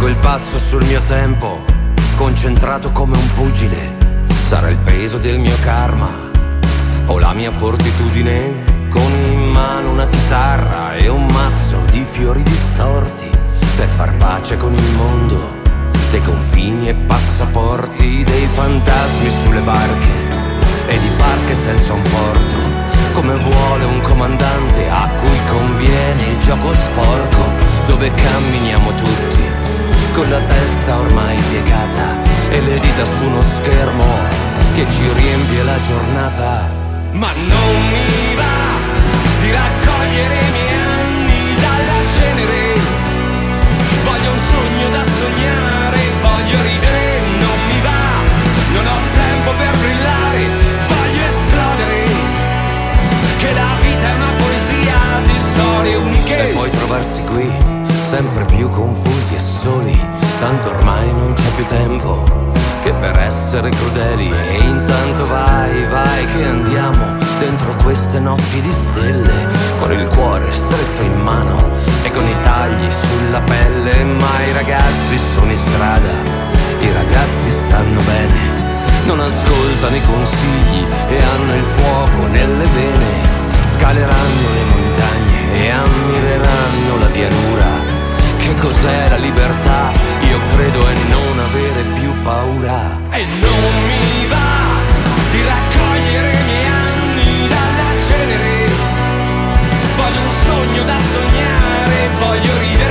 Tengo il passo sul mio tempo, concentrato come un pugile. Sarà il peso del mio karma o la mia fortitudine. Con in mano una chitarra e un mazzo di fiori distorti per far pace con il mondo, dei confini e passaporti, dei fantasmi sulle barche e di barche senza un porto, come vuole un comandante a cui conviene il gioco sporco, dove camminiamo tutti con la testa ormai piegata e le dita su uno schermo che ci riempie la giornata. Ma non mi va di raccogliere i miei anni dalla cenere. Voglio un sogno da sognare, voglio ridere, non mi va. Non ho tempo per brillare, voglio esplodere. Che la vita è una poesia di storie uniche. E poi trovarsi qui, sempre più confusi e soli. Tanto ormai non c'è più tempo che per essere crudeli. E intanto vai, vai che andiamo dentro queste notti di stelle, con il cuore stretto in mano e con i tagli sulla pelle. Ma i ragazzi sono in strada, i ragazzi stanno bene, non ascoltano i consigli e hanno il fuoco nelle vene. Scaleranno le montagne e ammireranno la pianura. Che cos'è la libertà? Io credo è non avere più paura. E non mi va di raccogliere i miei anni dalla cenere. Voglio un sogno da sognare, voglio ridere.